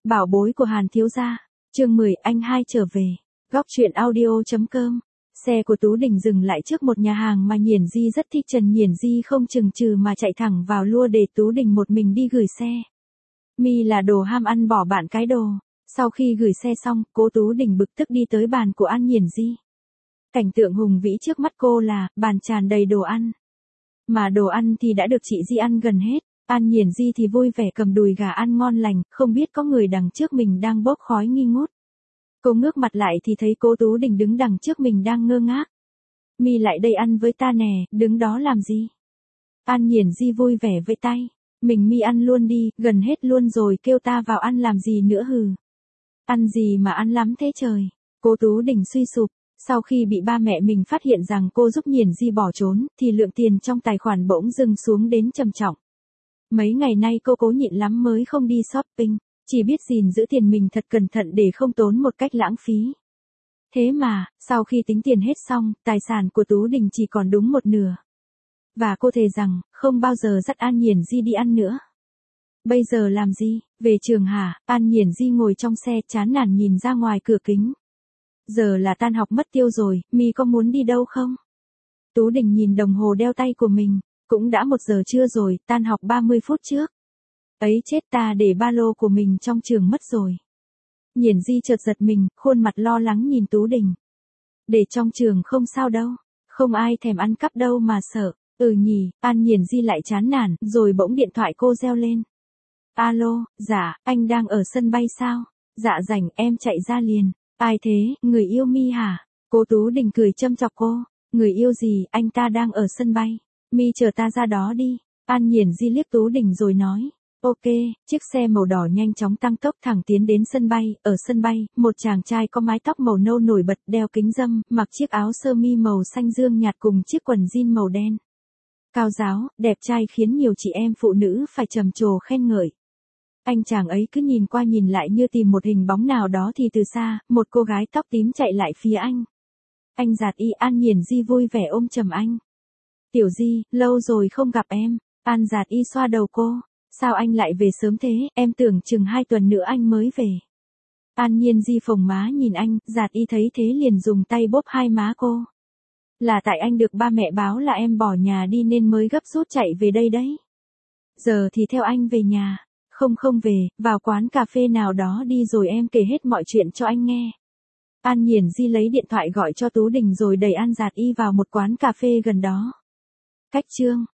Bảo bối của Hàn thiếu gia. Chương 10, anh hai trở về. Góc truyện audio.com. Xe của Tú Đình dừng lại trước một nhà hàng mà Nhiển Di rất thích. Trần Nhiển Di không chừng chừ mà chạy thẳng vào lua để Tú Đình một mình đi gửi xe. Mi là đồ ham ăn bỏ bạn cái đồ. Sau khi gửi xe xong, cô Tú Đình bực tức đi tới bàn của An Nhiển Di. Cảnh tượng hùng vĩ trước mắt cô là bàn tràn đầy đồ ăn. Mà đồ ăn thì đã được chị Di ăn gần hết. An Nhiển Di thì vui vẻ cầm đùi gà ăn ngon lành, không biết có người đằng trước mình đang bốc khói nghi ngút. Cô ngước mặt lại thì thấy cô Tú Đình đứng đằng trước mình đang ngơ ngác. Mi lại đây ăn với ta nè, đứng đó làm gì? An Nhiển Di vui vẻ vẫy tay. Mình Mi ăn luôn đi, gần hết luôn rồi, kêu ta vào ăn làm gì nữa hừ. Ăn gì mà ăn lắm thế trời? Cô Tú Đình suy sụp. Sau khi bị ba mẹ mình phát hiện rằng cô giúp Nhiển Di bỏ trốn, thì lượng tiền trong tài khoản bỗng dưng xuống đến trầm trọng. Mấy ngày nay cô cố nhịn lắm mới không đi shopping, chỉ biết gìn giữ tiền mình thật cẩn thận để không tốn một cách lãng phí. Thế mà, sau khi tính tiền hết xong, tài sản của Tú Đình chỉ còn đúng một nửa. Và cô thề rằng, không bao giờ dắt An Nhiển Di đi ăn nữa. Bây giờ làm gì? Về trường hả? An Nhiển Di ngồi trong xe chán nản nhìn ra ngoài cửa kính. Giờ là tan học mất tiêu rồi, Mi có muốn đi đâu không? Tú Đình nhìn đồng hồ đeo tay của mình, cũng đã 1 giờ trưa rồi, tan học 30 phút trước. Ấy chết, ta để ba lô của mình trong trường mất rồi. Nhiển Di chợt giật mình, khuôn mặt lo lắng nhìn Tú Đình. Để trong trường không sao đâu, không ai thèm ăn cắp đâu mà sợ. Ừ nhỉ, An Nhiển Di lại chán nản, rồi bỗng điện thoại cô reo lên. Alo, dạ, anh đang ở sân bay sao? Dạ rảnh, em chạy ra liền. Ai thế, người yêu Mi hả? Cô Tú Đình cười châm chọc cô. Người yêu gì, anh ta đang ở sân bay. Mi chờ ta ra đó đi. An Nhiển Di liếc Tú Đình rồi nói. Ok, chiếc xe màu đỏ nhanh chóng tăng tốc thẳng tiến đến sân bay. Ở sân bay, một chàng trai có mái tóc màu nâu nổi bật, đeo kính râm, mặc chiếc áo sơ mi màu xanh dương nhạt cùng chiếc quần jean màu đen. Cao ráo, đẹp trai khiến nhiều chị em phụ nữ phải trầm trồ khen ngợi. Anh chàng ấy cứ nhìn qua nhìn lại như tìm một hình bóng nào đó thì từ xa, một cô gái tóc tím chạy lại phía anh. Anh Giạt Y. An Nhiển Di vui vẻ ôm chầm anh. Tiểu Di, lâu rồi không gặp em. An Giạt Y xoa đầu cô. Sao anh lại về sớm thế, em tưởng chừng 2 tuần nữa anh mới về. An Nhiển Di phồng má nhìn anh, Giạt Y thấy thế liền dùng tay bóp hai má cô. Là tại anh được ba mẹ báo là em bỏ nhà đi nên mới gấp rút chạy về đây đấy. Giờ thì theo anh về nhà. Không về, vào quán cà phê nào đó đi rồi em kể hết mọi chuyện cho anh nghe. An Nhiển Di lấy điện thoại gọi cho Tú Đình rồi đẩy An Giạt Y vào một quán cà phê gần đó. Cách chương